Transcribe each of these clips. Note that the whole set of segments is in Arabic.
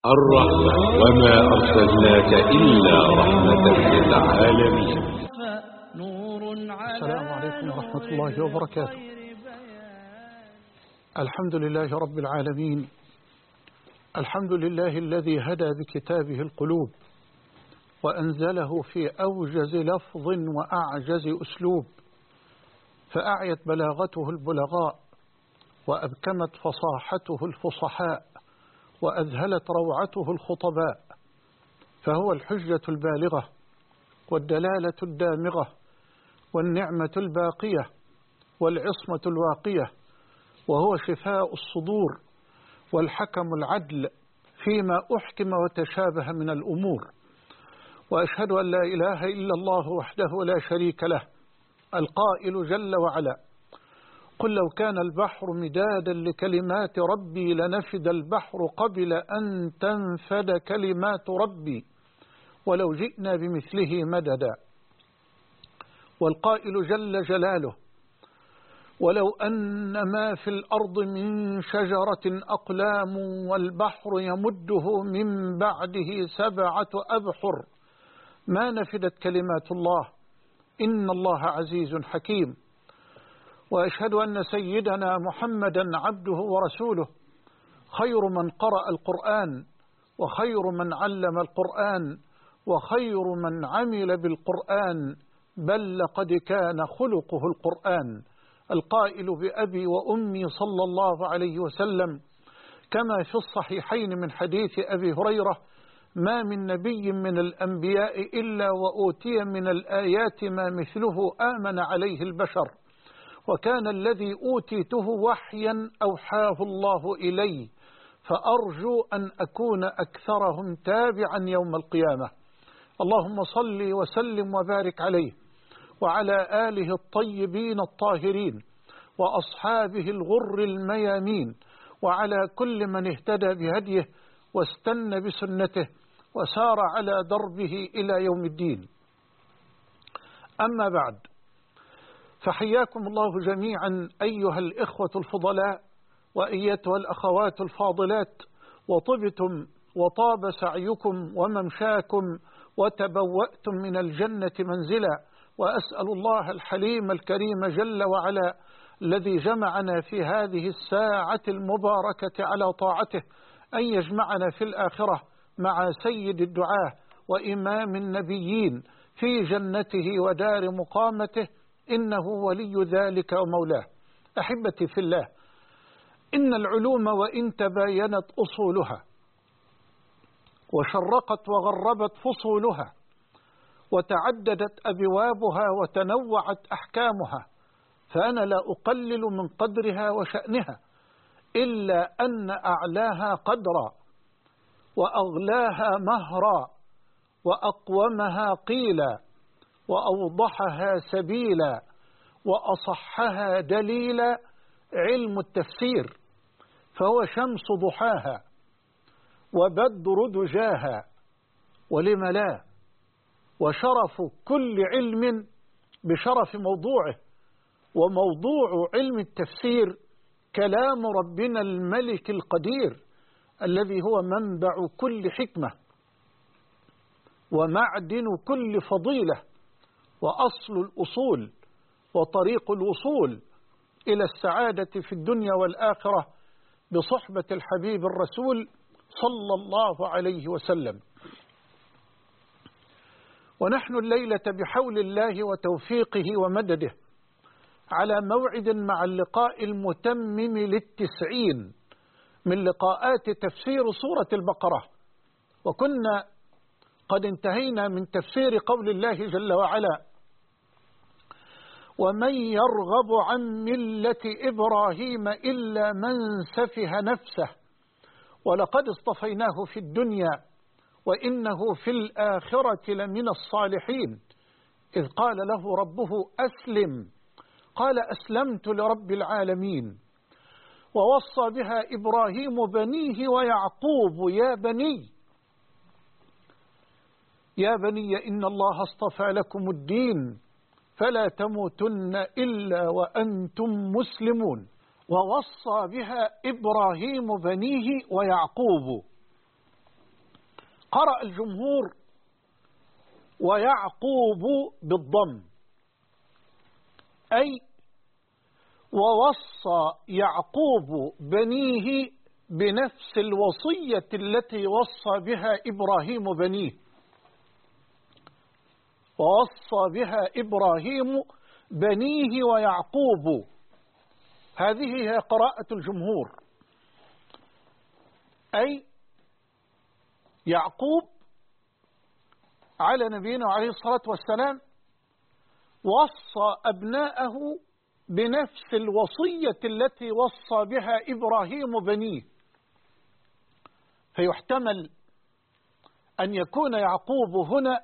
الرحمة وما أرسلناك إلا رحمة للعالمين. السلام عليكم ورحمة الله وبركاته. الحمد لله رب العالمين، الحمد لله الذي هدى بكتابه القلوب وأنزله في أوجز لفظ وأعجز أسلوب، فأعيت بلاغته البلغاء وأبكمت فصاحته الفصحاء وأذهلت روعته الخطباء، فهو الحجة البالغة والدلالة الدامغة والنعمة الباقية والعصمة الواقية، وهو شفاء الصدور والحكم العدل فيما أحكم وتشابه من الأمور. وأشهد أن لا إله إلا الله وحده لا شريك له، القائل جل وعلا: قل لو كان البحر مدادا لكلمات ربي لنفد البحر قبل أن تنفد كلمات ربي ولو جئنا بمثله مددا. والقائل جل جلاله: ولو أن ما في الأرض من شجرة أقلام والبحر يمده من بعده 7 أبحر ما نفدت كلمات الله إن الله عزيز حكيم. وأشهد أن سيدنا محمدا عبده ورسوله، خير من قرأ القرآن وخير من علم القرآن وخير من عمل بالقرآن، بل لقد كان خلقه القرآن، القائل بأبي وأمي صلى الله عليه وسلم كما في الصحيحين من حديث أبي هريرة: ما من نبي من الأنبياء إلا وأوتي من الآيات ما مثله آمن عليه البشر، وكان الذي أوتيته وحيا أوحاه الله إلي، فأرجو أن أكون أكثرهم تابعا يوم القيامة. اللهم صل وسلم وبارك عليه وعلى آله الطيبين الطاهرين وأصحابه الغر الميامين، وعلى كل من اهتدى بهديه واستنى بسنته وسار على دربه إلى يوم الدين. أما بعد، فحياكم الله جميعا أيها الإخوة الفضلاء وأيتها الأخوات الفاضلات، وطبتم وطاب سعيكم وممشاكم وتبوأتم من الجنة منزلا. وأسأل الله الحليم الكريم جل وعلا الذي جمعنا في هذه الساعة المباركة على طاعته أن يجمعنا في الآخرة مع سيد الدعاة وإمام النبيين في جنته ودار مقامته، إنه ولي ذلك ومولاه. أحبتي في الله، إن العلوم وإن تباينت أصولها وشرقت وغربت فصولها وتعددت أبوابها وتنوعت أحكامها، فأنا لا أقلل من قدرها وشأنها، إلا أن أعلاها قدرا وأغلاها مهرا وأقومها قيلا وأوضحها سبيلا وأصحها دليلا علم التفسير، فهو شمس ضحاها وبدر دجاها، ولم لا، وشرف كل علم بشرف موضوعه. وموضوع علم التفسير كلام ربنا الملك القدير الذي هو منبع كل حكمة ومعدن كل فضيلة وأصل الأصول وطريق الوصول إلى السعادة في الدنيا والآخرة بصحبة الحبيب الرسول صلى الله عليه وسلم. ونحن الليلة بحول الله وتوفيقه ومدده على موعد مع اللقاء المتمم لل90 من لقاءات تفسير سورة البقرة، وكنا قد انتهينا من تفسير قول الله جل وعلا: ومن يرغب عن ملة إبراهيم إلا من سفه نفسه ولقد اصطفيناه في الدنيا وإنه في الآخرة لمن الصالحين، إذ قال له ربه أسلم قال أسلمت لرب العالمين. ووصى بها إبراهيم بنيه ويعقوب: يا بني إن الله اصطفى لكم الدين فلا تموتن إلا وأنتم مسلمون. ووصى بها إبراهيم بنيه ويعقوب، قرأ الجمهور ويعقوب بالضم، أي ووصى يعقوب بنيه بنفس الوصية التي وصى بها إبراهيم بنيه، ووصى بها إبراهيم بنيه ويعقوب. هذه هي قراءة الجمهور، أي يعقوب على نبينا عليه الصلاة والسلام وصى أبناءه بنفس الوصية التي وصى بها إبراهيم بنيه. فيحتمل أن يكون يعقوب هنا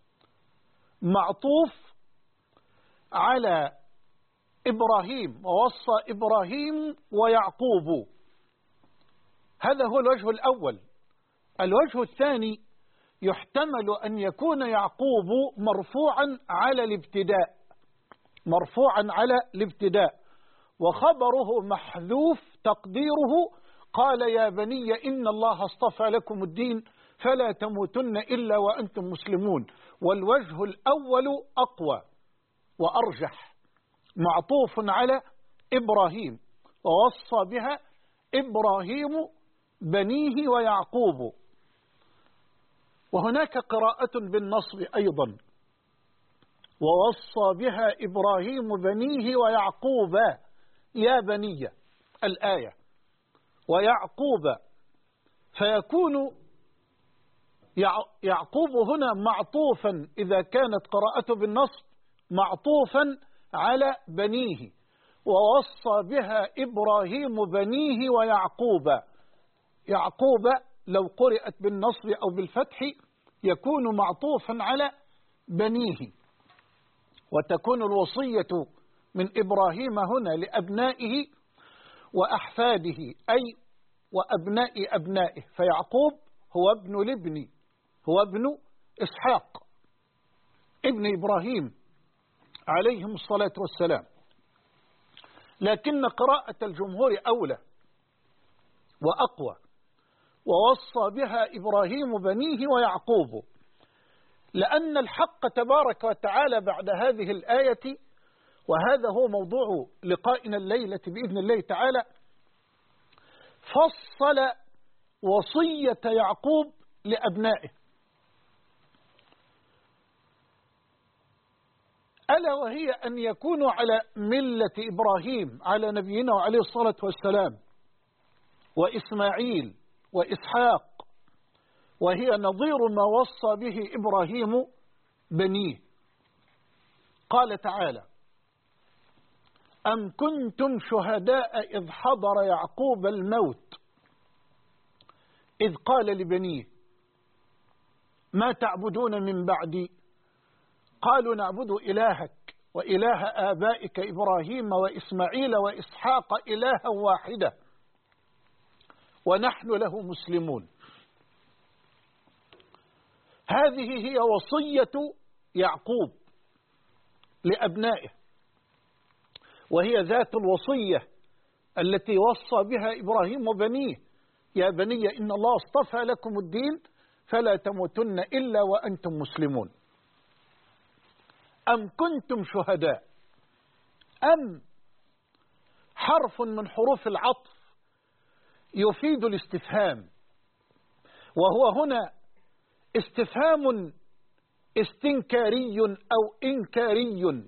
معطوف على إبراهيم، ووصى إبراهيم ويعقوب. هذا هو الوجه الأول. الوجه الثاني يحتمل أن يكون يعقوب مرفوعا على الابتداء، مرفوعا على الابتداء، وخبره محذوف تقديره قال يا بني إن الله اصطفى لكم الدين فلا تموتن إلا وأنتم مسلمون. والوجه الأول أقوى وأرجح، معطوف على إبراهيم ووصى بها إبراهيم بنيه ويعقوب. وهناك قراءة بالنصب أيضا، ووصى بها إبراهيم بنيه ويعقوب يا بني الآية ويعقوب، فيكون يعقوب هنا معطوفا إذا كانت قراءته بالنصب معطوفا على بنيه، ووصى بها إبراهيم بنيه ويعقوب. يعقوب لو قرأت بالنصب أو بالفتح يكون معطوفا على بنيه، وتكون الوصية من إبراهيم هنا لأبنائه وأحفاده، أي وأبناء أبنائه. فيعقوب هو ابن الابن، هو ابن إسحاق ابن إبراهيم عليهم الصلاة والسلام. لكن قراءة الجمهور أولى وأقوى، ووصى بها إبراهيم بنيه ويعقوب، لأن الحق تبارك وتعالى بعد هذه الآية، وهذا هو موضوع لقائنا الليلة بإذن الله تعالى، فصل وصية يعقوب لأبنائه، ألا وهي أن يكونوا على ملة إبراهيم على نبينا وعليه الصلاة والسلام، وإسماعيل وإسحاق، وهي نظير ما وصى به إبراهيم بنيه. قال تعالى: أم كنتم شهداء إذ حضر يعقوب الموت إذ قال لبنيه ما تعبدون من بعدي قالوا نعبد إلهك وإله آبائك إبراهيم وإسماعيل وإسحاق إلها واحدة ونحن له مسلمون. هذه هي وصية يعقوب لأبنائه، وهي ذات الوصية التي وصى بها إبراهيم وبنيه: يا بني إن الله اصطفى لكم الدين فلا تموتن إلا وأنتم مسلمون. أم كنتم شهداء، أم حرف من حروف العطف يفيد الاستفهام، وهو هنا استفهام استنكاري أو إنكاري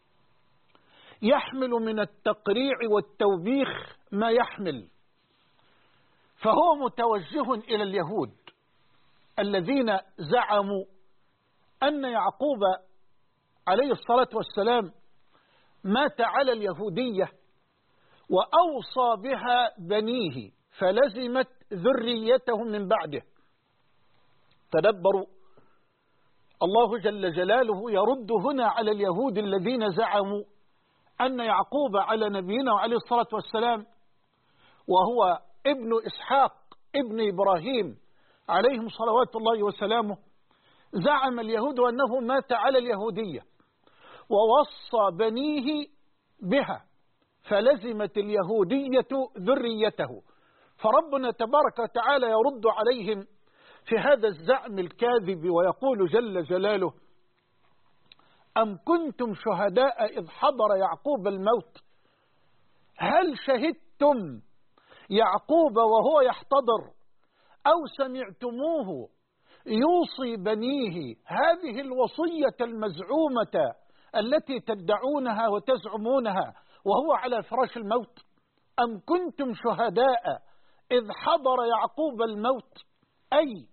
يحمل من التقريع والتوبيخ ما يحمل، فهو متوجه إلى اليهود الذين زعموا أن يعقوب عليه الصلاة والسلام مات على اليهودية وأوصى بها بنيه فلزمت ذريته من بعده. تدبروا، الله جل جلاله يرد هنا على اليهود الذين زعموا أن يعقوب على نبينا وعليه الصلاة والسلام وهو ابن إسحاق ابن إبراهيم عليهم صلوات الله وسلامه، زعم اليهود أنه مات على اليهودية ووصى بنيه بها فلزمت اليهودية ذريته. فربنا تبارك وتعالى يرد عليهم في هذا الزعم الكاذب، ويقول جل جلاله: أم كنتم شهداء إذ حضر يعقوب الموت. هل شهدتم يعقوب وهو يحتضر أو سمعتموه يوصي بنيه هذه الوصية المزعومة التي تدعونها وتزعمونها وهو على فراش الموت؟ أم كنتم شهداء إذ حضر يعقوب الموت، أي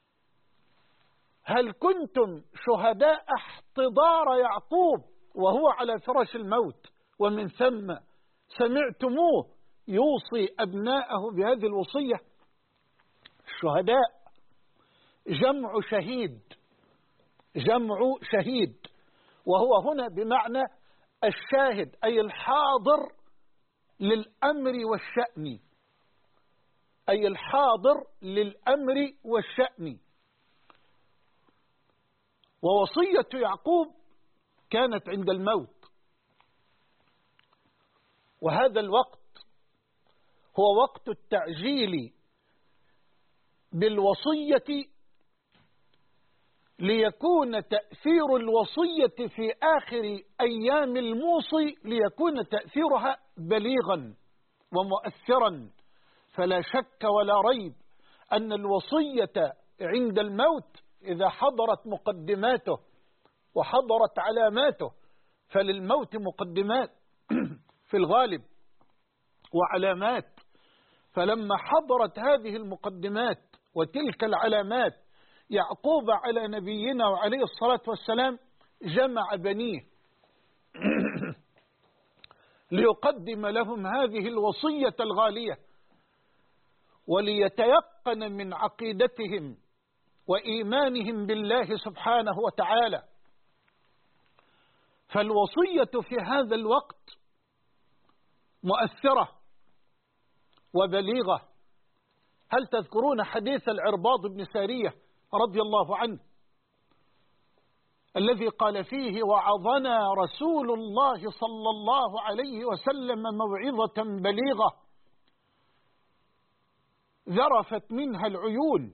هل كنتم شهداء احتضار يعقوب وهو على فراش الموت، ومن ثم سمعتموه يوصي أبناءه بهذه الوصية؟ الشهداء جمع شهيد، جمع شهيد، وهو هنا بمعنى الشاهد، أي الحاضر للأمر والشأن، أي الحاضر للأمر والشأن. ووصية يعقوب كانت عند الموت، وهذا الوقت هو وقت التعجيل بالوصية ليكون تأثير الوصية في آخر أيام الموصي، ليكون تأثيرها بليغا ومؤثرا. فلا شك ولا ريب أن الوصية عند الموت إذا حضرت مقدماته وحضرت علاماته، فللموت مقدمات في الغالب وعلامات، فلما حضرت هذه المقدمات وتلك العلامات يعقوب على نبينا وعليه الصلاة والسلام جمع بنيه ليقدم لهم هذه الوصية الغالية، وليتيقن من عقيدتهم وإيمانهم بالله سبحانه وتعالى. فالوصية في هذا الوقت مؤثرة وبليغة. هل تذكرون حديث العرباض بن سارية رضي الله عنه الذي قال فيه: وعظنا رسول الله صلى الله عليه وسلم موعظة بليغة ذرفت منها العيون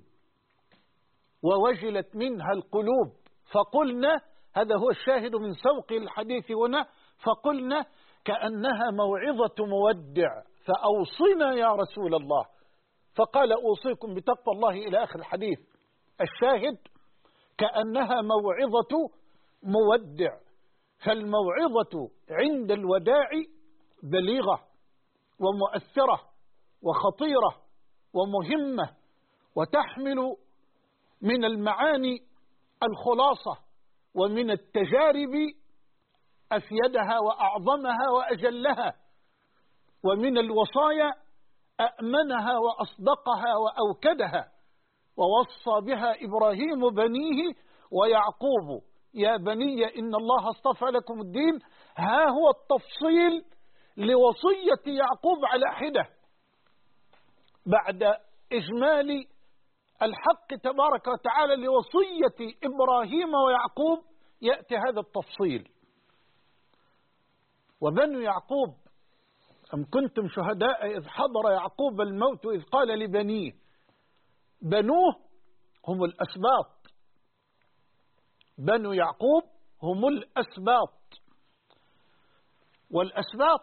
ووجلت منها القلوب، فقلنا، هذا هو الشاهد من سوق الحديث هنا، فقلنا كأنها موعظة مودع فأوصنا يا رسول الله، فقال: أوصيكم بتقوى الله إلى آخر الحديث. الشاهد كأنها موعظة مودع، فالموعظة عند الوداع بليغة ومؤثرة وخطيرة ومهمة، وتحمل من المعاني الخلاصة، ومن التجارب أفيدها وأعظمها وأجلها، ومن الوصايا أأمنها وأصدقها وأوكدها. ووصى بها إبراهيم بنيه ويعقوب: يا بني إن الله اصطفى لكم الدين. ها هو التفصيل لوصية يعقوب على حدة، بعد إجمال الحق تبارك وتعالى لوصية إبراهيم ويعقوب يأتي هذا التفصيل. وبنو يعقوب: أم كنتم شهداء إذ حضر يعقوب الموت إذ قال لبنيه. بنوه هم الأسباط، بنو يعقوب هم الأسباط. والأسباط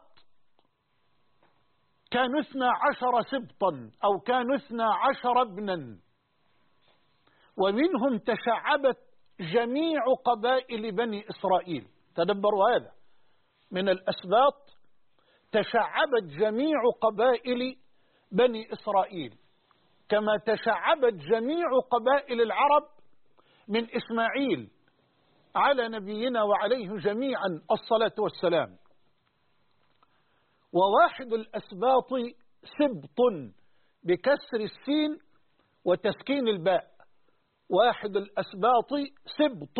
كانوا 12 سبطا أو كانوا 12 ابنا، ومنهم تشعبت جميع قبائل بني إسرائيل. تدبروا هذا، من الأسباط تشعبت جميع قبائل بني إسرائيل، كما تشعبت جميع قبائل العرب من إسماعيل على نبينا وعليه جميعا الصلاة والسلام. وواحد الأسباط سبط بكسر السين وتسكين الباء، واحد الأسباط سبط،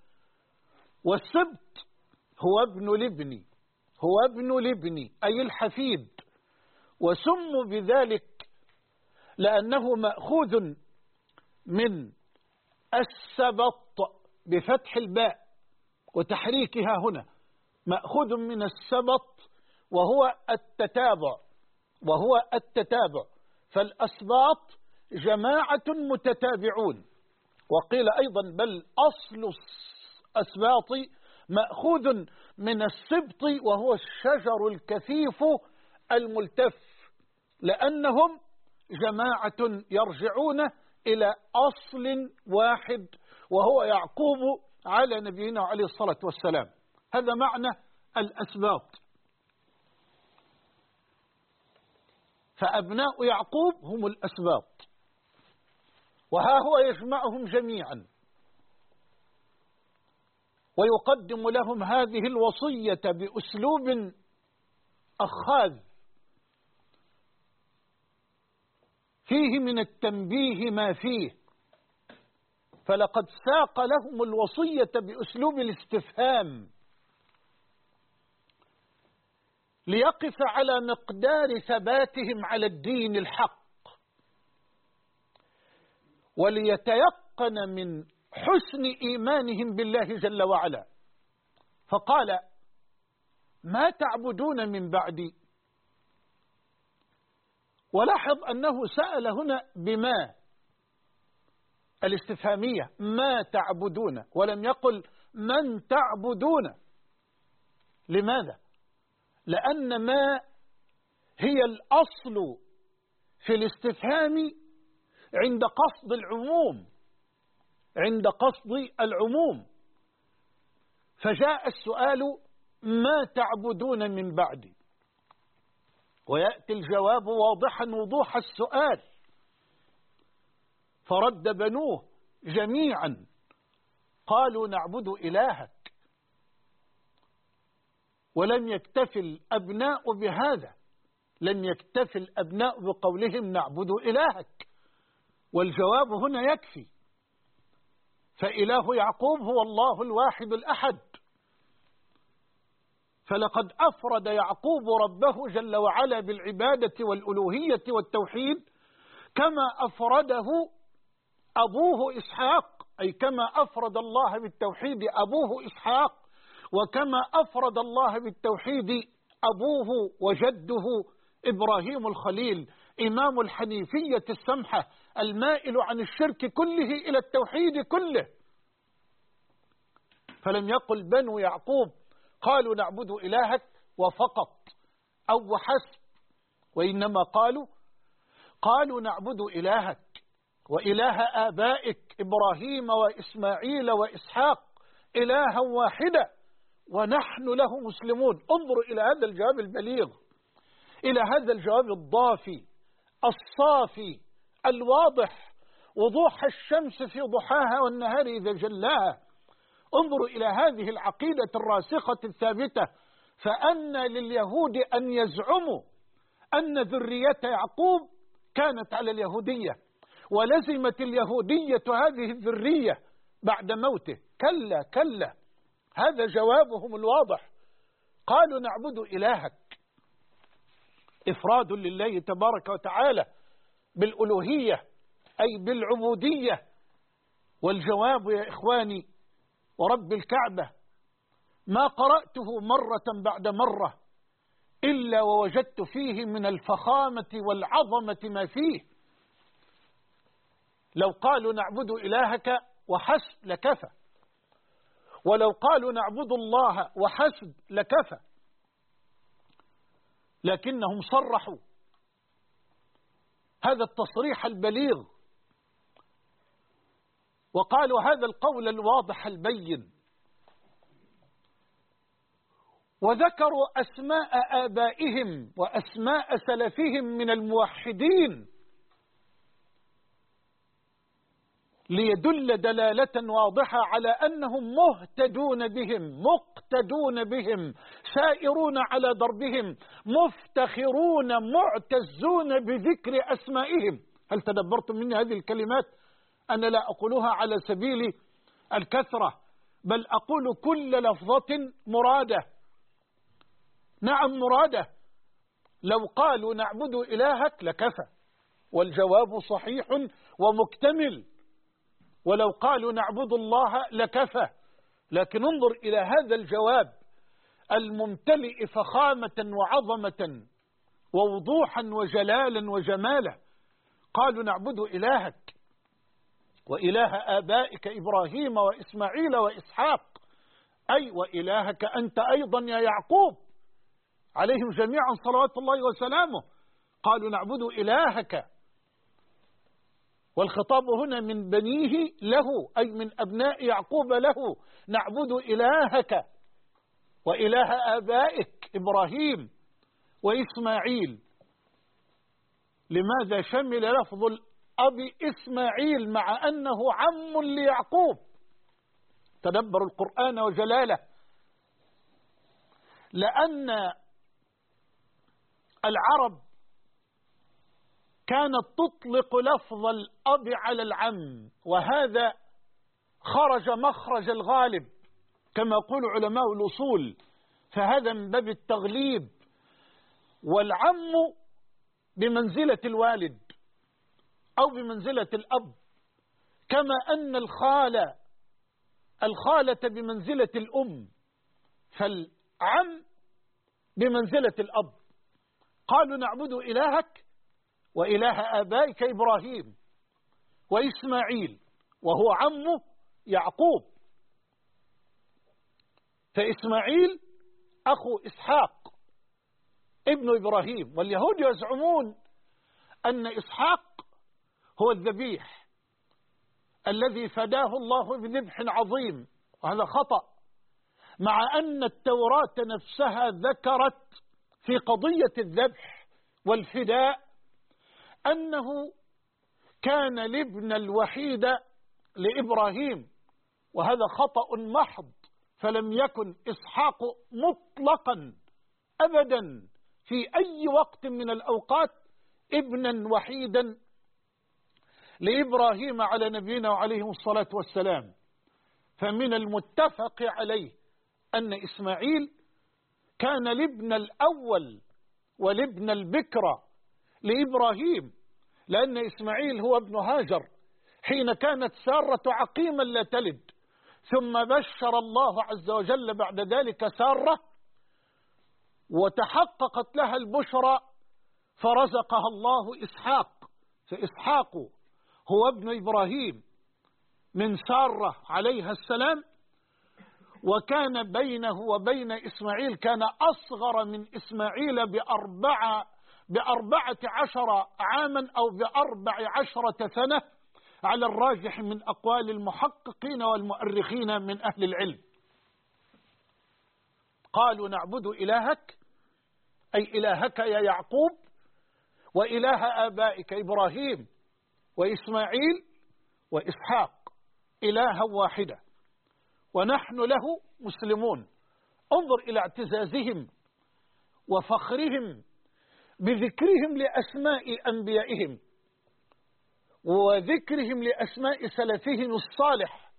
والسبط هو ابن الابن، هو ابن الابن أي الحفيد، وسموا بذلك لأنه مأخوذ من السبط بفتح الباء وتحريكها هنا، مأخوذ من السبط وهو التتابع، وهو التتابع. فالأسباط جماعة متتابعون. وقيل أيضا بل أصل الأسباط مأخوذ من السبط وهو الشجر الكثيف الملتف، لأنهم جماعة يرجعون إلى أصل واحد وهو يعقوب على نبينا عليه الصلاة والسلام. هذا معنى الأسباط. فأبناء يعقوب هم الأسباط، وها هو يجمعهم جميعا ويقدم لهم هذه الوصية بأسلوب أخاذ فيه من التنبيه ما فيه. فلقد ساق لهم الوصية بأسلوب الاستفهام ليقف على مقدار ثباتهم على الدين الحق، وليتيقن من حسن إيمانهم بالله جل وعلا. فقال ما تعبدون من بعدي. ولاحظ أنه سأل هنا بما الاستفهامية، ما تعبدون، ولم يقل من تعبدون. لماذا؟ لأن ما هي الأصل في الاستفهام عند قصد العموم، عند قصد العموم. فجاء السؤال ما تعبدون من بعدي، ويأتي الجواب واضحا وضوح السؤال. فرد بنوه جميعا قالوا نعبد إلهك. ولم يكتفي الأبناء بهذا، لم يكتفي الأبناء بقولهم نعبد إلهك، والجواب هنا يكفي. فإله يعقوب هو الله الواحد الأحد. فلقد أفرد يعقوب ربه جل وعلا بالعبادة والألوهية والتوحيد كما أفرده أبوه إسحاق، أي كما أفرد الله بالتوحيد أبوه إسحاق، وكما أفرد الله بالتوحيد أبوه وجده إبراهيم الخليل، إمام الحنيفية السمحة المائل عن الشرك كله إلى التوحيد كله. فلم يقل بنو يعقوب قالوا نعبد إلهك وفقط أو وحسب، وإنما قالوا نعبد إلهك وإله آبائك إبراهيم وإسماعيل وإسحاق إلها واحدا ونحن له مسلمون. انظروا إلى هذا الجواب البليغ، إلى هذا الجواب الضافي الصافي الواضح، وضوح الشمس في ضحاها والنهار إذا جلاها. انظروا إلى هذه العقيدة الراسخة الثابتة. فأن لليهود أن يزعموا أن ذرية يعقوب كانت على اليهودية ولزمت اليهودية هذه الذرية بعد موته. كلا كلا، هذا جوابهم الواضح. قالوا نعبد إلهك، إفراد لله تبارك وتعالى بالألوهية أي بالعبودية. والجواب يا إخواني ورب الكعبة ما قرأته مرة بعد مرة إلا ووجدت فيه من الفخامة والعظمة ما فيه. لو قالوا نعبد إلهك وحسب لكفى، ولو قالوا نعبد الله وحسب لكفى، لكنهم صرحوا هذا التصريح البليغ وقالوا هذا القول الواضح البين، وذكروا أسماء آبائهم وأسماء سلفهم من الموحدين ليدل دلالة واضحة على أنهم مهتدون بهم، مقتدون بهم، سائرون على دربهم، مفتخرون معتزون بذكر أسمائهم. هل تدبرتم مني هذه الكلمات؟ أنا لا أقولها على سبيل الكثرة، بل أقول كل لفظة مرادة. نعم مرادة. لو قالوا نعبد إلهك لكفى، والجواب صحيح ومكتمل. ولو قالوا نعبد الله لكفى. لكن انظر إلى هذا الجواب الممتلئ فخامة وعظمة ووضوحا وجلالا وجمالا. قالوا نعبد إلهك وإله آبائك إبراهيم وإسماعيل وإسحاق، أي وإلهك أنت أيضا يا يعقوب عليهم جميعا صلوات الله وسلامه. قالوا نعبد إلهك، والخطاب هنا من بنيه له، أي من أبناء يعقوب له، نعبد إلهك وإله آبائك إبراهيم وإسماعيل. لماذا شمل لفظ الأب إسماعيل مع أنه عم ليعقوب؟ تدبروا القرآن وجلاله. لأن العرب كانت تطلق لفظ الأب على العم، وهذا خرج مخرج الغالب كما يقول علماء الأصول، فهذا من باب التغليب. والعم بمنزلة الوالد أو بمنزلة الأب، كما أن الخالة بمنزلة الأم، فالعم بمنزلة الأب. قالوا نعبد إلهك وإله آبائك إبراهيم وإسماعيل، وهو عمه يعقوب، فإسماعيل أخو إسحاق ابن إبراهيم. واليهود يزعمون أن إسحاق هو الذبيح الذي فداه الله بذبح عظيم، وهذا خطأ، مع أن التوراة نفسها ذكرت في قضية الذبح والفداء أنه كان الابن الوحيد لإبراهيم، وهذا خطأ محض، فلم يكن إسحاق مطلقا أبدا في أي وقت من الأوقات ابنا وحيدا لإبراهيم على نبينا وعليه الصلاة والسلام. فمن المتفق عليه أن إسماعيل كان الابن الأول والابن البكرة لإبراهيم، لأن إسماعيل هو ابن هاجر حين كانت سارة عقيما لا تلد، ثم بشر الله عز وجل بعد ذلك سارة وتحققت لها البشرى فرزقها الله إسحاق، فإسحاق هو ابن إبراهيم من سارة عليها السلام، وكان بينه وبين إسماعيل كان أصغر من إسماعيل ب14 عاما أو ب14 سنة على الراجح من أقوال المحققين والمؤرخين من أهل العلم. قالوا نعبد إلهك أي إلهك يا يعقوب وإله آبائك إبراهيم وإسماعيل وإسحاق، إلها واحدة ونحن له مسلمون. انظر إلى اعتزازهم وفخرهم بذكرهم لأسماء أنبيائهم وذكرهم لأسماء سلفهم الصالح،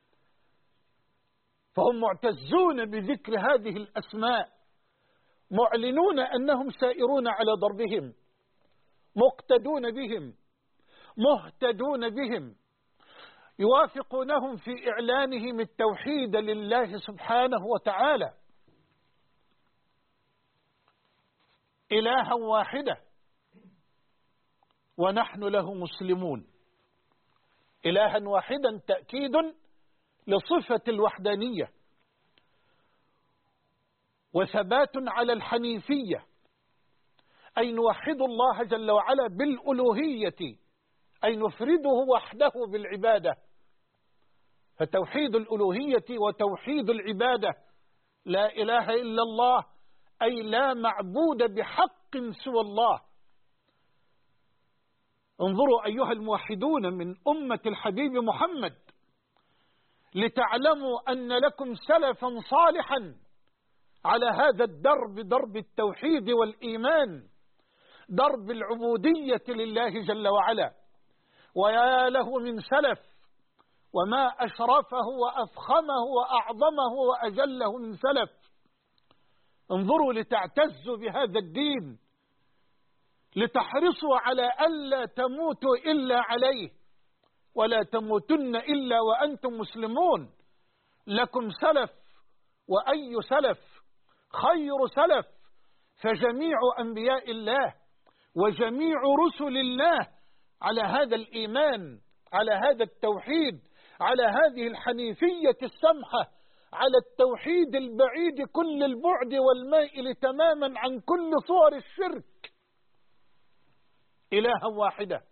فهم معتزون بذكر هذه الأسماء، معلنون أنهم سائرون على ضربهم، مقتدون بهم، مهتدون بهم، يوافقونهم في إعلانهم التوحيد لله سبحانه وتعالى، إلها واحدة ونحن له مسلمون. إلها واحدا تأكيد لصفة الوحدانية وثبات على الحنيفية، أي نوحد الله جل وعلا بالألوهية، أي نفرده وحده بالعبادة. فتوحيد الألوهية وتوحيد العبادة، لا إله إلا الله، أي لا معبود بحق سوى الله. انظروا أيها الموحدون من أمة الحبيب محمد لتعلموا أن لكم سلفا صالحا على هذا الدرب، درب التوحيد والإيمان، درب العبودية لله جل وعلا. ويا له من سلف، وما أشرفه وأفخمه وأعظمه وأجله من سلف. انظروا لتعتزوا بهذا الدين، لتحرصوا على ألا تموتوا إلا عليه، ولا تموتن إلا وأنتم مسلمون. لكم سلف، وأي سلف؟ خير سلف، فجميع أنبياء الله وجميع رسل الله على هذا الإيمان، على هذا التوحيد، على هذه الحنيفية السمحة، على التوحيد البعيد كل البعد والمائل تماما عن كل صور الشرك، إلها واحدة.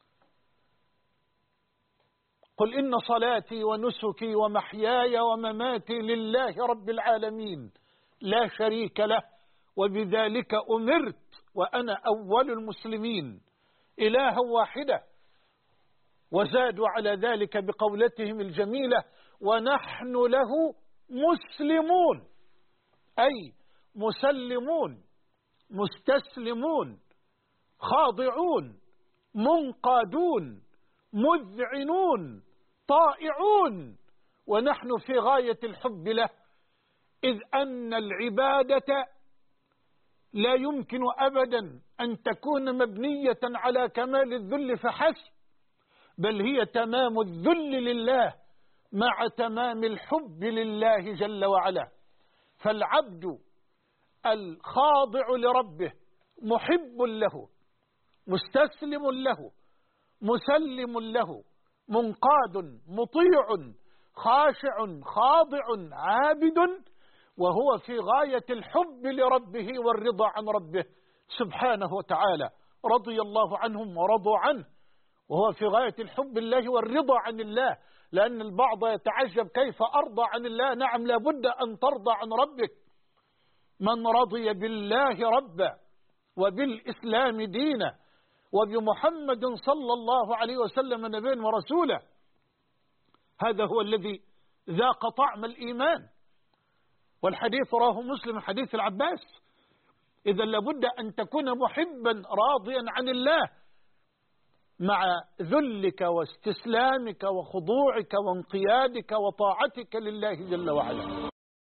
قل إن صلاتي ونسكي ومحياي ومماتي لله رب العالمين لا شريك له وبذلك أمرت وأنا أول المسلمين، إلها واحدة. وزادوا على ذلك بقولتهم الجميلة: ونحن له مسلمون، أي مسلمون مستسلمون خاضعون منقادون مذعنون طائعون، ونحن في غاية الحب له، إذ أن العبادة لا يمكن أبدا أن تكون مبنية على كمال الذل فحسب، بل هي تمام الذل لله مع تمام الحب لله جل وعلا. فالعبد الخاضع لربه محب له مستسلم له مسلم له منقاد مطيع خاشع خاضع عابد، وهو في غاية الحب لربه والرضا عن ربه سبحانه وتعالى. رضي الله عنهم ورضوا عنه، وهو في غاية الحب الله والرضا عن الله، لأن البعض يتعجب: كيف أرضى عن الله؟ نعم، لابد أن ترضى عن ربك. من رضي بالله ربا وبالإسلام دينا وبمحمد صلى الله عليه وسلم نبيا ورسولا، هذا هو الذي ذاق طعم الإيمان. والحديث رواه مسلم، حديث العباس. إذا لابد أن تكون محبا راضيا عن الله مع ذلك واستسلامك وخضوعك وانقيادك وطاعتك لله جل وعلا.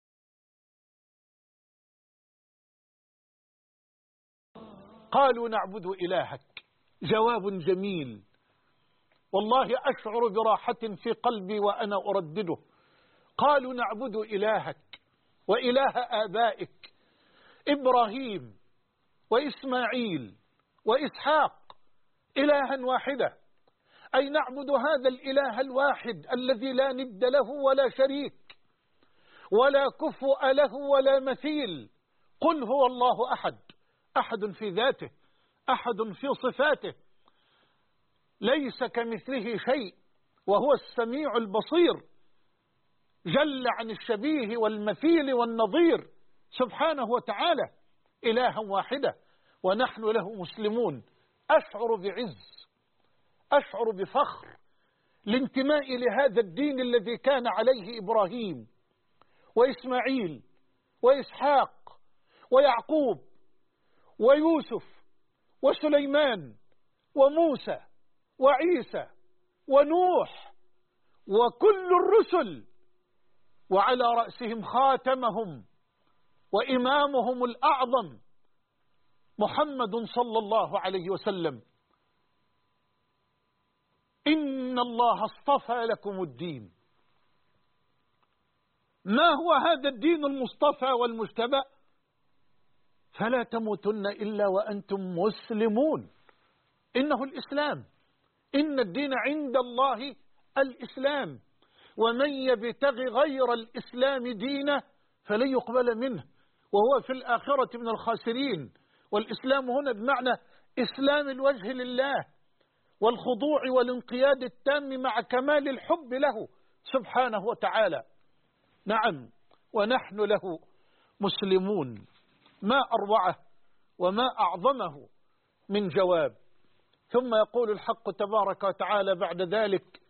قالوا نعبد إلهك، جواب جميل والله أشعر براحة في قلبي وأنا أردده. قالوا نعبد إلهك وإله آبائك إبراهيم وإسماعيل وإسحاق إلها واحدة، أي نعبد هذا الإله الواحد الذي لا ند له ولا شريك ولا كفؤ له ولا مثيل. قل هو الله أحد، أحد في ذاته، أحد في صفاته، ليس كمثله شيء وهو السميع البصير، جل عن الشبيه والمثيل والنظير سبحانه وتعالى، إلها واحدة ونحن له مسلمون. أشعر بعز، أشعر بفخر لانتمائي لهذا الدين الذي كان عليه إبراهيم وإسماعيل وإسحاق ويعقوب ويوسف وسليمان وموسى وعيسى ونوح وكل الرسل، وعلى رأسهم خاتمهم وإمامهم الأعظم محمد صلى الله عليه وسلم. إن الله اصطفى لكم الدين. ما هو هذا الدين المصطفى والمجتبى؟ فلا تموتن إلا وأنتم مسلمون. إنه الإسلام، إن الدين عند الله الإسلام، ومن يبتغي غير الإسلام دينه فلن يقبل منه وهو في الآخرة من الخاسرين. والإسلام هنا بمعنى إسلام الوجه لله والخضوع والانقياد التام مع كمال الحب له سبحانه وتعالى. نعم، ونحن له مسلمون. ما أروعه وما أعظمه من جواب. ثم يقول الحق تبارك وتعالى بعد ذلك: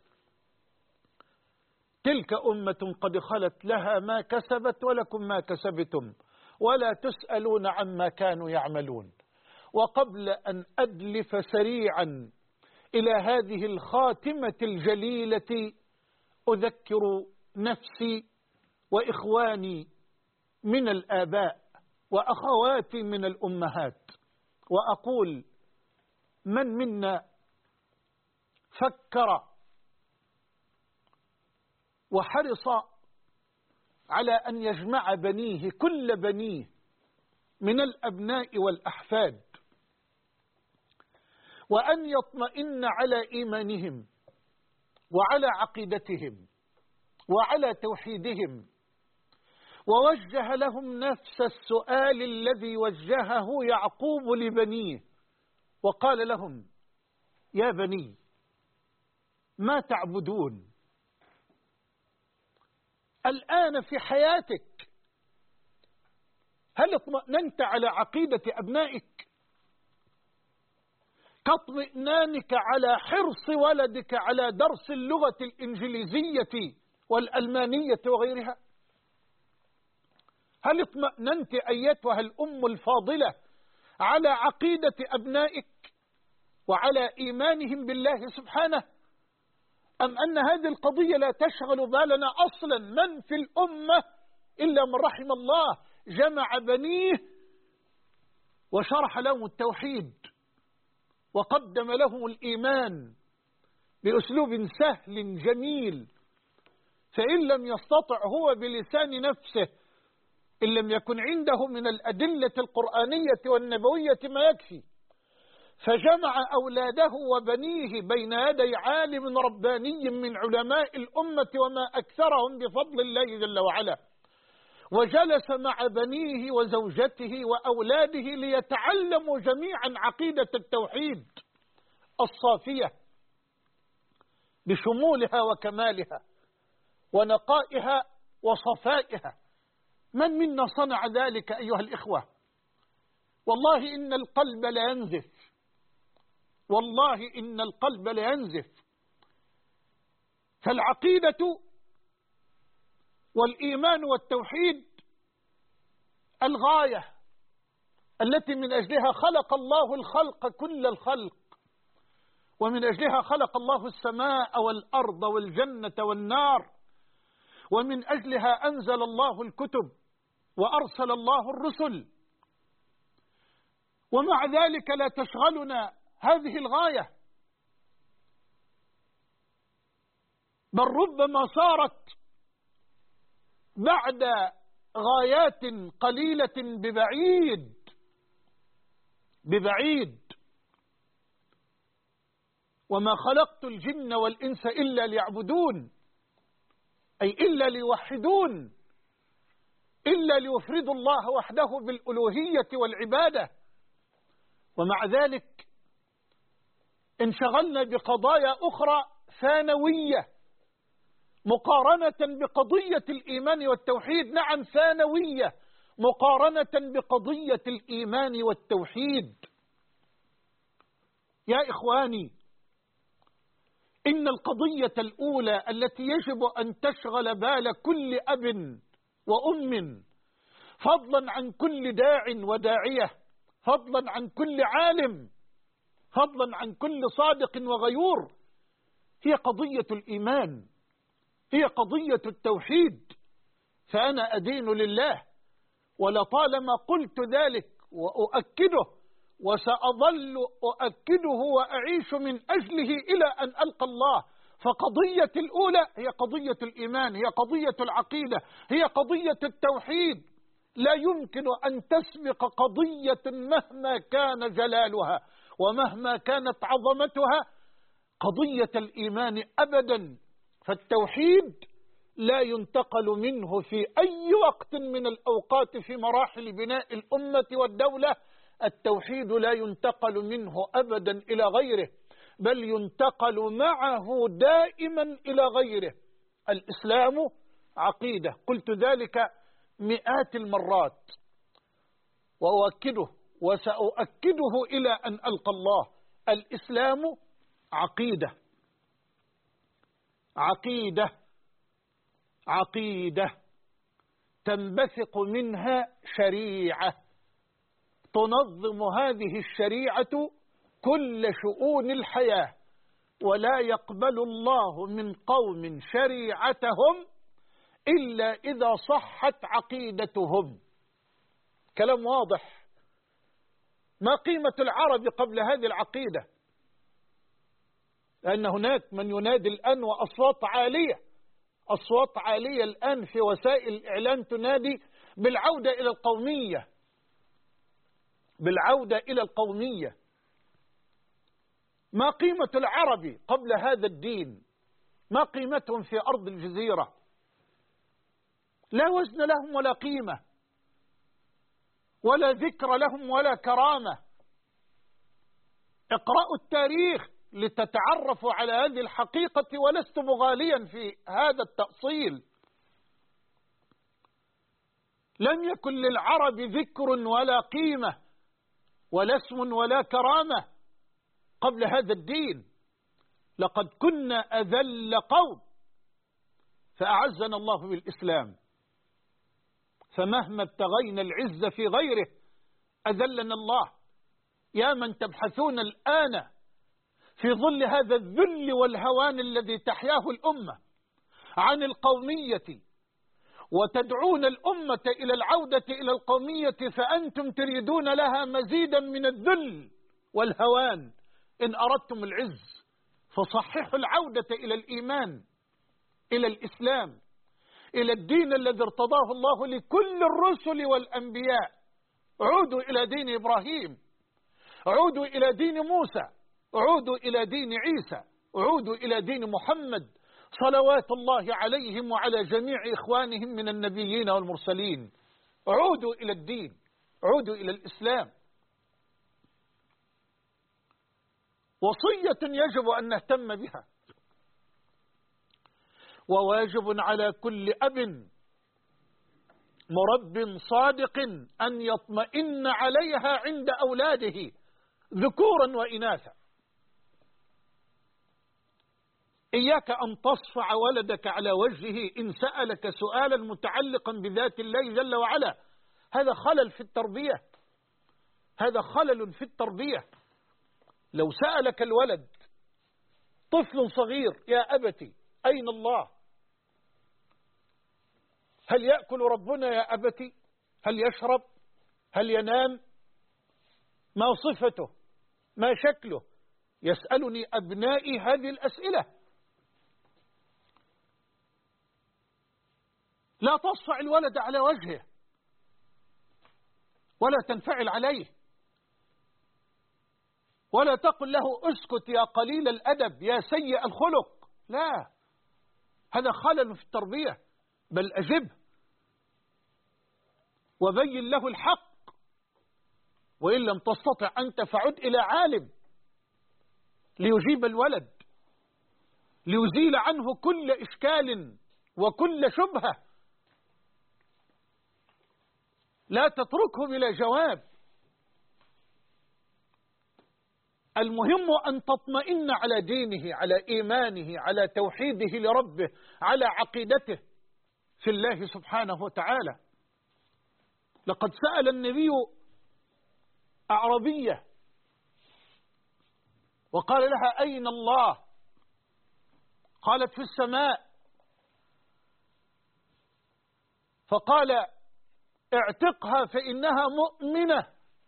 تلك أمة قد خلت لها ما كسبت ولكم ما كسبتم ولا تسألون عما كانوا يعملون. وقبل أن أدلف سريعا إلى هذه الخاتمة الجليلة أذكر نفسي وإخواني من الآباء وأخواتي من الأمهات، وأقول: من منا فكر وحرص على أن يجمع بنيه، كل بنيه من الأبناء والأحفاد، وأن يطمئن على إيمانهم وعلى عقيدتهم وعلى توحيدهم، ووجه لهم نفس السؤال الذي وجهه يعقوب لبنيه، وقال لهم: يا بني ما تعبدون؟ الآن في حياتك هل اطمأننت على عقيدة أبنائك كاطمئنانك على حرص ولدك على درس اللغة الإنجليزية والألمانية وغيرها؟ هل اطمأننت أيتها الأم الفاضلة على عقيدة أبنائك وعلى إيمانهم بالله سبحانه، أم أن هذه القضية لا تشغل بالنا أصلا؟ من في الأمة إلا من رحم الله جمع بنيه وشرح لهم التوحيد وقدم لهم الإيمان بأسلوب سهل جميل، فإن لم يستطع هو بلسان نفسه، إن لم يكن عنده من الأدلة القرآنية والنبوية ما يكفي، فجمع أولاده وبنيه بين يدي عالم رباني من علماء الأمة وما أكثرهم بفضل الله جل وعلا، وجلس مع بنيه وزوجته وأولاده ليتعلموا جميعا عقيدة التوحيد الصافية بشمولها وكمالها ونقائها وصفائها. من منا صنع ذلك أيها الإخوة؟ والله إن القلب لا ينزف، والله إن القلب لا ينزف. فالعقيدة والإيمان والتوحيد الغاية التي من أجلها خلق الله الخلق كل الخلق، ومن أجلها خلق الله السماء والأرض والجنة والنار، ومن أجلها أنزل الله الكتب وأرسل الله الرسل، ومع ذلك لا تشغلنا هذه الغاية، بل ربما صارت بعد غايات قليلة ببعيد. وما خلقت الجن والإنس إلا ليعبدون، أي إلا ليوحدون، إلا ليفردوا الله وحده بالألوهية والعبادة. ومع ذلك انشغلنا بقضايا أخرى ثانوية مقارنة بقضية الإيمان والتوحيد. نعم، ثانوية مقارنة بقضية الإيمان والتوحيد. يا إخواني، إن القضية الأولى التي يجب أن تشغل بال كل أب وأم، فضلا عن كل داع وداعية، فضلا عن كل عالم، فضلا عن كل صادق وغيور، هي قضية الإيمان، هي قضية التوحيد. فأنا أدين لله، ولطالما قلت ذلك وأؤكده، وسأظل أؤكده وأعيش من أجله إلى أن ألقى الله. فقضية الأولى هي قضية الإيمان، هي قضية العقيدة، هي قضية التوحيد. لا يمكن أن تسبق قضية مهما كان جلالها ومهما كانت عظمتها قضية الإيمان أبدا. فالتوحيد لا ينتقل منه في أي وقت من الأوقات في مراحل بناء الأمة والدولة. التوحيد لا ينتقل منه أبدا إلى غيره، بل ينتقل معه دائما إلى غيره. الإسلام عقيدة، قلت ذلك مئات المرات وأؤكده وسأؤكده إلى أن ألقى الله. الإسلام عقيدة، عقيدة، عقيدة تنبثق منها شريعة تنظم هذه الشريعة كل شؤون الحياة، ولا يقبل الله من قوم شريعتهم إلا إذا صحت عقيدتهم. كلام واضح. ما قيمة العرب قبل هذه العقيدة؟ لأن هناك من ينادي الآن وأصوات عالية، أصوات عالية الآن في وسائل الإعلام تنادي بالعودة إلى القومية، بالعودة إلى القومية. ما قيمة العرب قبل هذا الدين؟ ما قيمتهم في أرض الجزيرة؟ لا وزن لهم ولا قيمة، ولا ذكر لهم ولا كرامة. اقرأوا التاريخ لتتعرفوا على هذه الحقيقة، ولست مغاليا في هذا التأصيل. لم يكن للعرب ذكر ولا قيمة ولا اسم ولا كرامة قبل هذا الدين. لقد كنا أذل قوم فأعزنا الله بالإسلام، فمهما ابتغينا العزة في غيره أذلنا الله. يا من تبحثون الآن في ظل هذا الذل والهوان الذي تحياه الأمة عن القومية، وتدعون الأمة إلى العودة إلى القومية، فأنتم تريدون لها مزيدا من الذل والهوان. إن أردتم العز فصححوا العودة إلى الإيمان، إلى الإسلام، إلى الدين الذي ارتضاه الله لكل الرسل والأنبياء. عودوا إلى دين إبراهيم، عودوا إلى دين موسى، عودوا إلى دين عيسى، عودوا إلى دين محمد صلوات الله عليهم وعلى جميع إخوانهم من النبيين والمرسلين. عودوا إلى الدين، عودوا إلى الإسلام. وصية يجب أن نهتم بها، وواجب على كل أب مرب صادق أن يطمئن عليها عند أولاده ذكورا وإناثا. إياك أن تصفع ولدك على وجهه إن سألك سؤالا متعلقا بذات الله جل وعلا. هذا خلل في التربية، هذا خلل في التربية. لو سألك الولد طفل صغير: يا أبتي أين الله؟ هل يأكل ربنا يا أبتي؟ هل يشرب؟ هل ينام؟ ما صفته؟ ما شكله؟ يسألني أبنائي هذه الأسئلة. لا تصفع الولد على وجهه ولا تنفعل عليه، ولا تقل له اسكت يا قليل الأدب يا سيء الخلق. لا، هذا خلل في التربية. بل أجبه وبين له الحق، وإن لم تستطع أنت فعد إلى عالم ليجيب الولد، ليزيل عنه كل إشكال وكل شبهة. لا تتركه بلا جواب. المهم أن تطمئن على دينه، على إيمانه، على توحيده لربه، على عقيدته في الله سبحانه وتعالى. لقد سأل النبي أعربية وقال لها: أين الله؟ قالت: في السماء. فقال: اعتقها فإنها مؤمنة.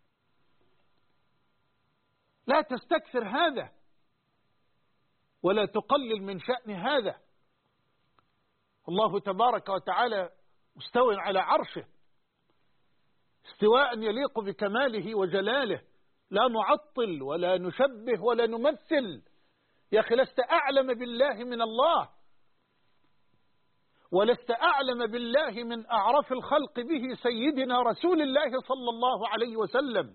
لا تستكثر هذا ولا تقلل من شأن هذا. الله تبارك وتعالى مستوٍ على عرشه استواء يليق بكماله وجلاله، لا نعطل ولا نشبه ولا نمثل. يا أخي، لست أعلم بالله من الله، ولست أعلم بالله من أعرف الخلق به سيدنا رسول الله صلى الله عليه وسلم.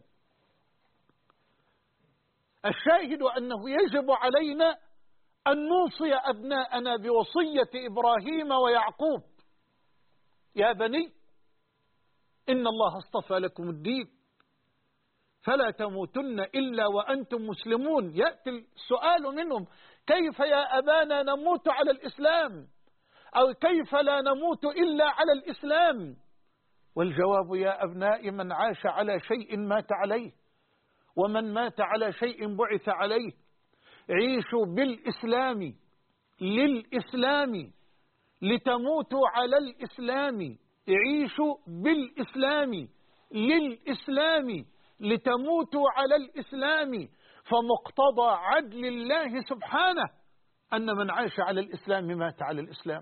الشاهد أنه يجب علينا أن نوصي أبناءنا بوصية إبراهيم ويعقوب: يا بني إن الله اصطفى لكم الدين فلا تموتن إلا وأنتم مسلمون. يأتي السؤال منهم: كيف يا أبانا نموت على الإسلام؟ أو كيف لا نموت إلا على الإسلام؟ والجواب: يا أبناء، من عاش على شيء مات عليه، ومن مات على شيء بعث عليه. عيشوا بالإسلام للإسلام لتموتوا على الإسلام. عيشوا بالإسلام للإسلام لتموتوا على الإسلام. فمقتضى عدل الله سبحانه أن من عاش على الإسلام مات على الإسلام.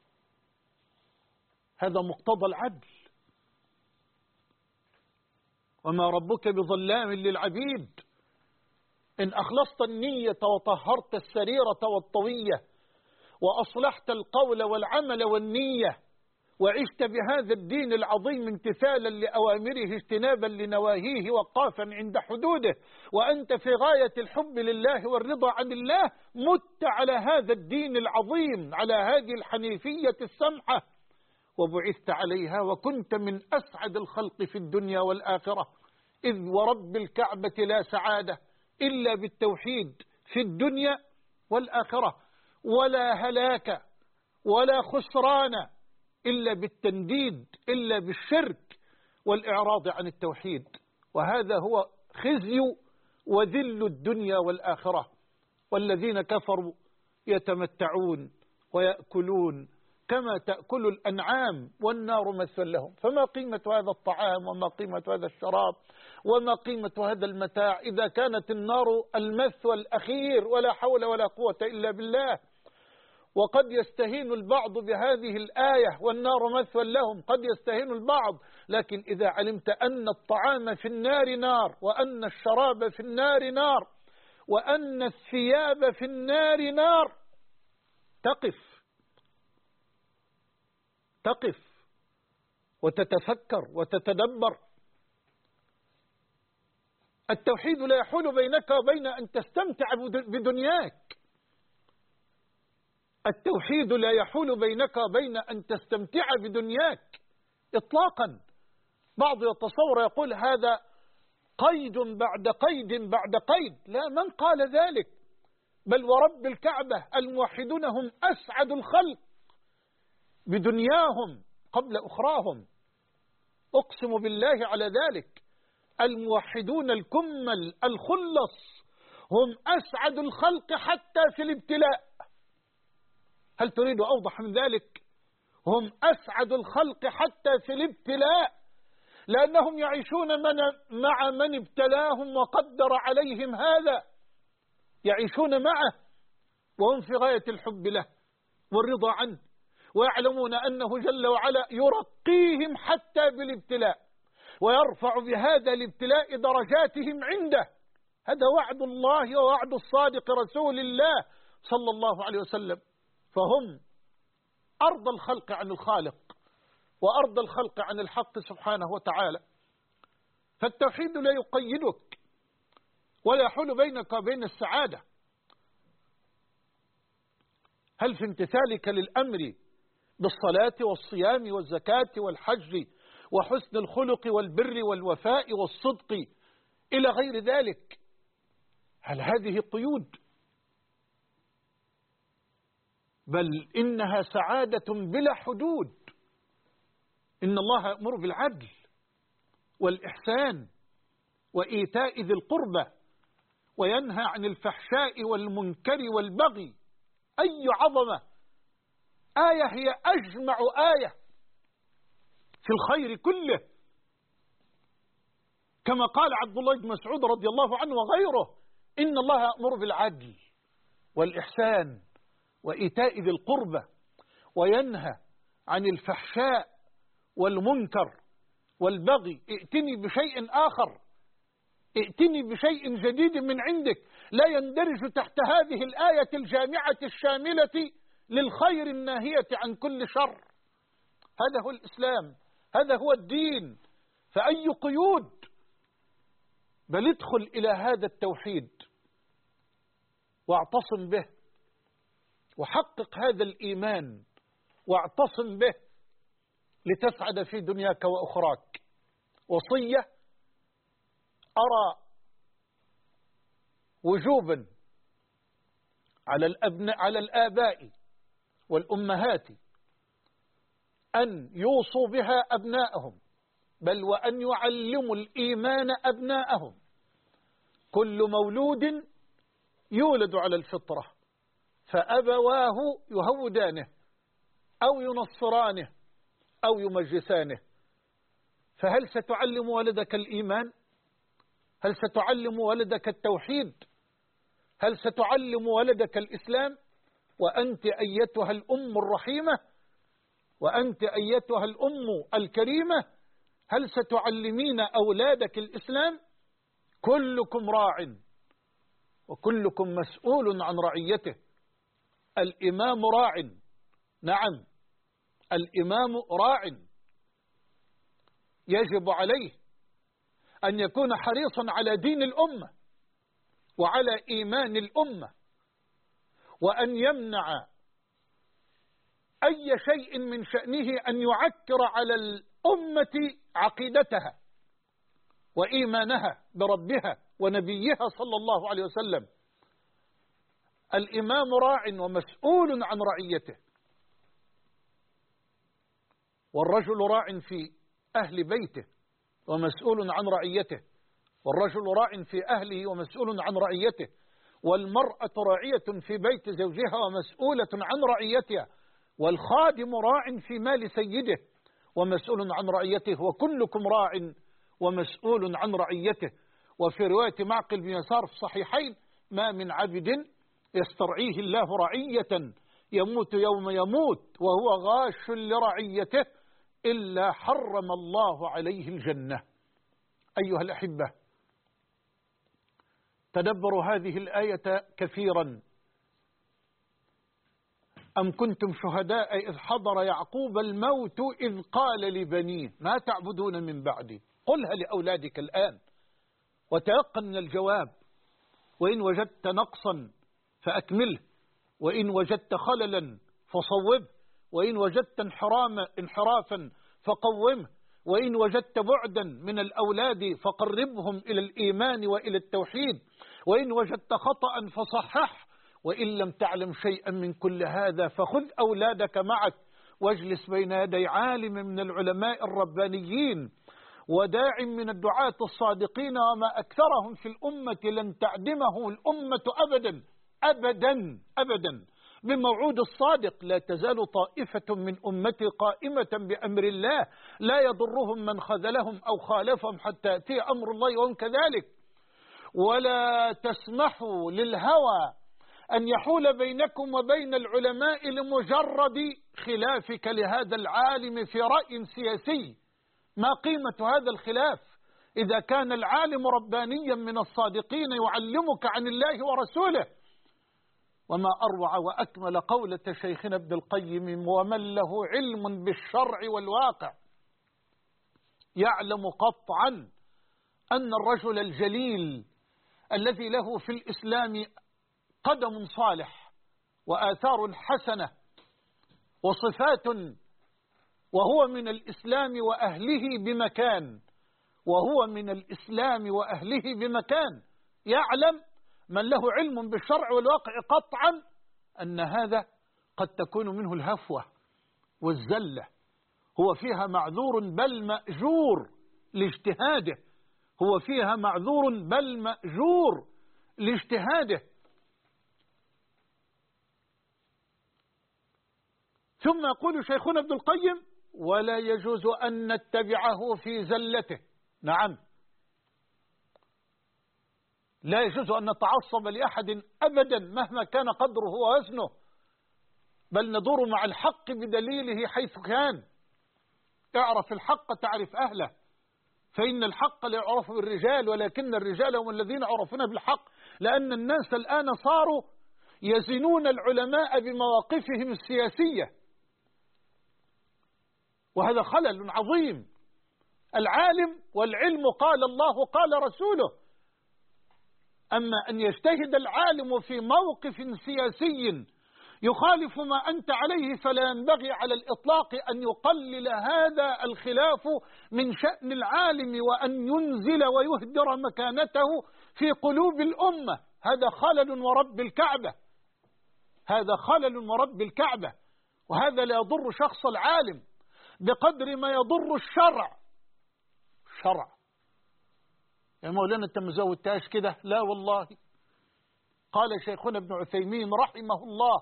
هذا مقتضى العدل. وما ربك بظلام للعبيد. إن أخلصت النية وطهرت السريرة والطوية وأصلحت القول والعمل والنية وعشت بهذا الدين العظيم امتثالا لأوامره اجتنابا لنواهيه وقافا عند حدوده، وأنت في غاية الحب لله والرضا عن الله، مت على هذا الدين العظيم، على هذه الحنيفية السمحة، وبعثت عليها، وكنت من أسعد الخلق في الدنيا والآخرة. إذ ورب الكعبة لا سعادة إلا بالتوحيد في الدنيا والآخرة، ولا هلاك ولا خسران إلا بالتنديد، إلا بالشرك والإعراض عن التوحيد. وهذا هو خزي وذل الدنيا والآخرة. والذين كفروا يتمتعون ويأكلون كما تأكل الأنعام والنار مثوى لهم. فما قيمة هذا الطعام وما قيمة هذا الشراب وما قيمة هذا المتاع إذا كانت النار المثوى الأخير؟ ولا حول ولا قوة إلا بالله. وقد يستهين البعض بهذه الآية والنار مثوى لهم، قد يستهين البعض، لكن إذا علمت أن الطعام في النار نار، وأن الشراب في النار نار، وأن الثياب في النار نار، تقف وتتفكر وتتدبر. التوحيد لا يحول بينك وبين أن تستمتع بدنياك. التوحيد لا يحول بينك وبين أن تستمتع بدنياك إطلاقا. بعض يتصور يقول هذا قيد بعد قيد بعد قيد. لا، من قال ذلك؟ بل ورب الكعبة الموحدون هم أسعد الخلق بدنياهم قبل أخراهم، أقسم بالله على ذلك. الموحدون الكمل الخلص هم أسعد الخلق حتى في الابتلاء. هل تريد أوضح من ذلك؟ هم أسعد الخلق حتى في الابتلاء، لأنهم يعيشون مع من ابتلاهم وقدر عليهم هذا، يعيشون معه وهم في غاية الحب له والرضا عنه، ويعلمون أنه جل وعلا يرقيهم حتى بالابتلاء ويرفع بهذا الابتلاء درجاتهم عنده. هذا وعد الله ووعد الصادق رسول الله صلى الله عليه وسلم. فهم أرض الخلق عن الخالق وأرض الخلق عن الحق سبحانه وتعالى. فالتوحيد لا يقيدك ولا يحول بينك وبين السعادة. هل في امتثالك للأمر بالصلاة والصيام والزكاة والحج وحسن الخلق والبر والوفاء والصدق إلى غير ذلك، هل هذه قيود؟ بل إنها سعادة بلا حدود. إن الله يأمر بالعدل والإحسان وإيتاء ذي القربى وينهى عن الفحشاء والمنكر والبغي. أي عظمة! آية هي أجمع آية في الخير كله، كما قال عبد الله بن مسعود رضي الله عنه وغيره: إن الله يأمر بالعدل والإحسان وإيتاء ذي القربى وينهى عن الفحشاء والمنكر والبغي. ائتني بشيء آخر، ائتني بشيء جديد من عندك لا يندرج تحت هذه الآية الجامعة الشاملة للخير الناهية عن كل شر. هذا هو الإسلام، هذا هو الدين. فأي قيود؟ بل ادخل إلى هذا التوحيد واعتصم به وحقق هذا الإيمان واعتصم به لتسعد في دنياك وأخراك. وصية أرى وجوبا على الآباء والأمهات أن يوصوا بها أبناءهم، بل وأن يعلموا الإيمان أبناءهم. كل مولود يولد على الفطرة فأبواه يهودانه أو ينصرانه أو يمجسانه. فهل ستعلم ولدك الإيمان؟ هل ستعلم ولدك التوحيد؟ هل ستعلم ولدك الإسلام؟ وأنت أيتها الأم الرحيمة، وأنت أيتها الأم الكريمة، هل ستعلمين أولادك الإسلام؟ كلكم راع وكلكم مسؤول عن رعيته. الإمام راع، نعم الإمام راع، يجب عليه أن يكون حريصا على دين الأمة وعلى إيمان الأمة، وأن يمنع أي شيء من شأنه أن يعكر على الأمة عقيدتها وإيمانها بربها ونبيها صلى الله عليه وسلم. الإمام راع ومسؤول عن رعيته، والرجل راع في أهل بيته ومسؤول عن رعيته، والرجل راع في أهله ومسؤول عن رعيته، والمرأة راعية في بيت زوجها ومسؤولة عن رعيتها، والخادم راع في مال سيده ومسؤول عن رعيته، وكلكم راع ومسؤول عن رعيته. وفي رواية معقل بن يسار في الصحيحين: ما من عبد يسترعيه الله رعية يموت يوم يموت وهو غاش لرعيته إلا حرم الله عليه الجنة. أيها الأحبة، تدبروا هذه الآية كثيرا. أم كنتم شهداء إذ حضر يعقوب الموت إذ قال لبنيه ما تعبدون من بعدي. قلها لأولادك الآن وتيقن من الجواب، وإن وجدت نقصا فأكمله، وإن وجدت خللا فصوبه، وإن وجدت انحرافا فقومه، وإن وجدت بعدا من الأولاد فقربهم إلى الإيمان وإلى التوحيد، وإن وجدت خطأ فصحح، وإن لم تعلم شيئا من كل هذا فخذ أولادك معك واجلس بين يدي عالم من العلماء الربانيين وداع من الدعاة الصادقين، وما أكثرهم في الأمة لن تعدمه الأمة أبدا أبدا أبدا بموعود الصادق. لا تزال طائفة من أمتي قائمة بأمر الله لا يضرهم من خذلهم أو خالفهم حتى يأتي أمر الله وهم كذلك. ولا تسمحوا للهوى أن يحول بينكم وبين العلماء لمجرد خلافك لهذا العالم في رأي سياسي. ما قيمة هذا الخلاف إذا كان العالم ربانيا من الصادقين يعلمك عن الله ورسوله؟ وما أروع وأكمل قولة شيخنا ابن القيم: ومن له علم بالشرع والواقع يعلم قطعا أن الرجل الجليل الذي له في الإسلام قدم صالح وآثار حسنة وصفات، وهو من الإسلام وأهله بمكان، وهو من الإسلام وأهله بمكان، يعلم من له علم بالشرع والواقع قطعا أن هذا قد تكون منه الهفوة والزلة، هو فيها معذور بل مأجور لاجتهاده، هو فيها معذور بل مأجور لاجتهاده. ثم يقول شيخنا ابن القيم: ولا يجوز أن نتبعه في زلته. نعم، لا يجوز أن نتعصب لأحد أبدا مهما كان قدره ووزنه، بل ندور مع الحق بدليله حيث كان. اعرف الحق تعرف أهله، فإن الحق لا يعرف بالرجال ولكن الرجال هم الذين عرفون بالحق، لأن الناس الآن صاروا يزنون العلماء بمواقفهم السياسية، وهذا خلل عظيم. العالم والعلم قال الله قال رسوله، أما أن يجتهد العالم في موقف سياسي يخالف ما أنت عليه فلا ينبغي على الإطلاق أن يقلل هذا الخلاف من شأن العالم وأن ينزل ويهدر مكانته في قلوب الأمة. هذا خلل ورب الكعبة، هذا خلل ورب الكعبة، وهذا لا يضر شخص العالم بقدر ما يضر الشرع. يا مولانا أنت مزودتهاش كده؟ لا والله. قال شيخنا ابن عثيمين رحمه الله: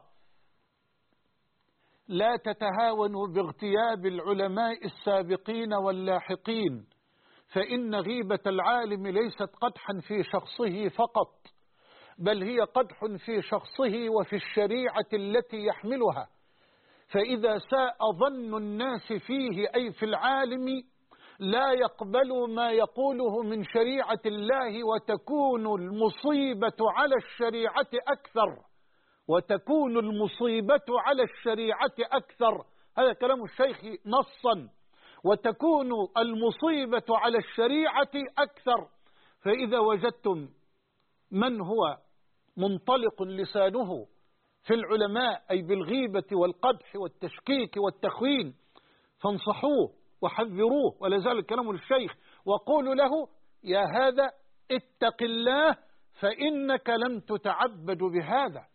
لا تتهاونوا باغتياب العلماء السابقين واللاحقين، فإن غيبة العالم ليست قدحا في شخصه فقط، بل هي قدح في شخصه وفي الشريعة التي يحملها. فإذا ساء ظن الناس فيه أي في العالم لا يقبلوا ما يقوله من شريعة الله، وتكون المصيبة على الشريعة أكثر، وتكون المصيبة على الشريعة أكثر. هذا كلام الشيخ نصا، وتكون المصيبة على الشريعة أكثر. فإذا وجدتم من هو منطلق لسانه في العلماء أي بالغيبة والقدح والتشكيك والتخوين فانصحوه وحذروه، ولا زال كلام الشيخ، وقولوا له يا هذا اتق الله فإنك لم تتعبد بهذا.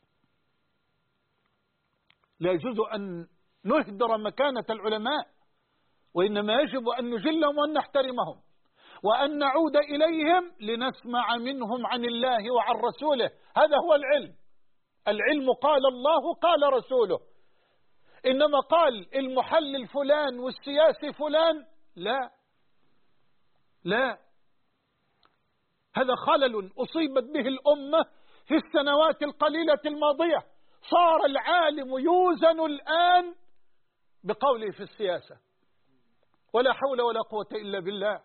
لا يجوز أن نهدر مكانة العلماء، وإنما يجب أن نجلهم وأن نحترمهم وأن نعود إليهم لنسمع منهم عن الله وعن رسوله. هذا هو العلم. العلم قال الله قال رسوله، إنما قال المحلل فلان والسياسي فلان، لا لا، هذا خلل أصيبت به الأمة في السنوات القليلة الماضية. صار العالم يوزن الآن بقوله في السياسة، ولا حول ولا قوة إلا بالله.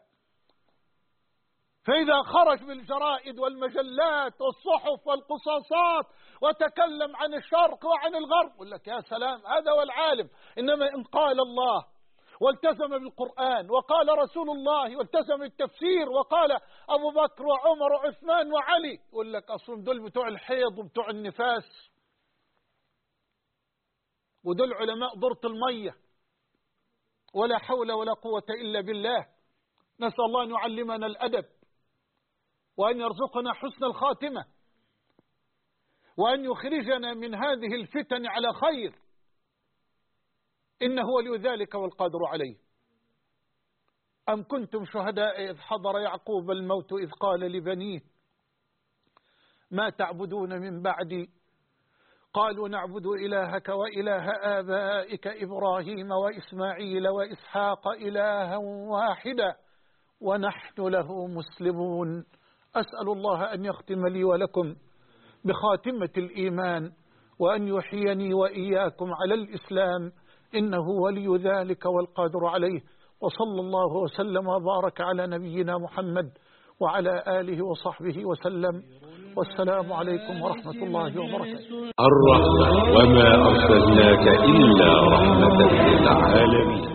فإذا خرج بالجرائد والمجلات والصحف والقصاصات وتكلم عن الشرق وعن الغرب، يقول لك يا سلام هذا هو العالم. إنما إن قال الله والتزم بالقرآن وقال رسول الله والتزم التفسير وقال أبو بكر وعمر وعثمان وعلي، يقول لك أصلا دول بتوع الحيض وبتوع النفاس، ودول علماء ضرط المية. ولا حول ولا قوة إلا بالله. نسأل الله أن يعلمنا الأدب، وأن يرزقنا حسن الخاتمة، وأن يخرجنا من هذه الفتن على خير، إنه ولي ذلك والقادر عليه. أم كنتم شهداء إذ حضر يعقوب الموت إذ قال لبنيه ما تعبدون من بعدي قالوا نعبد إلهك وإله آبائك إبراهيم وإسماعيل وإسحاق إلها واحدا ونحن له مسلمون. أسأل الله أن يختم لي ولكم بخاتمة الإيمان، وأن يحييني وإياكم على الإسلام، إنه ولي ذلك والقادر عليه. وصلى الله وسلم وبارك على نبينا محمد وعلى آله وصحبه وسلم، والسلام عليكم ورحمة الله وبركاته. الرحمة وما أرسلناك إلا رحمة للعالمين.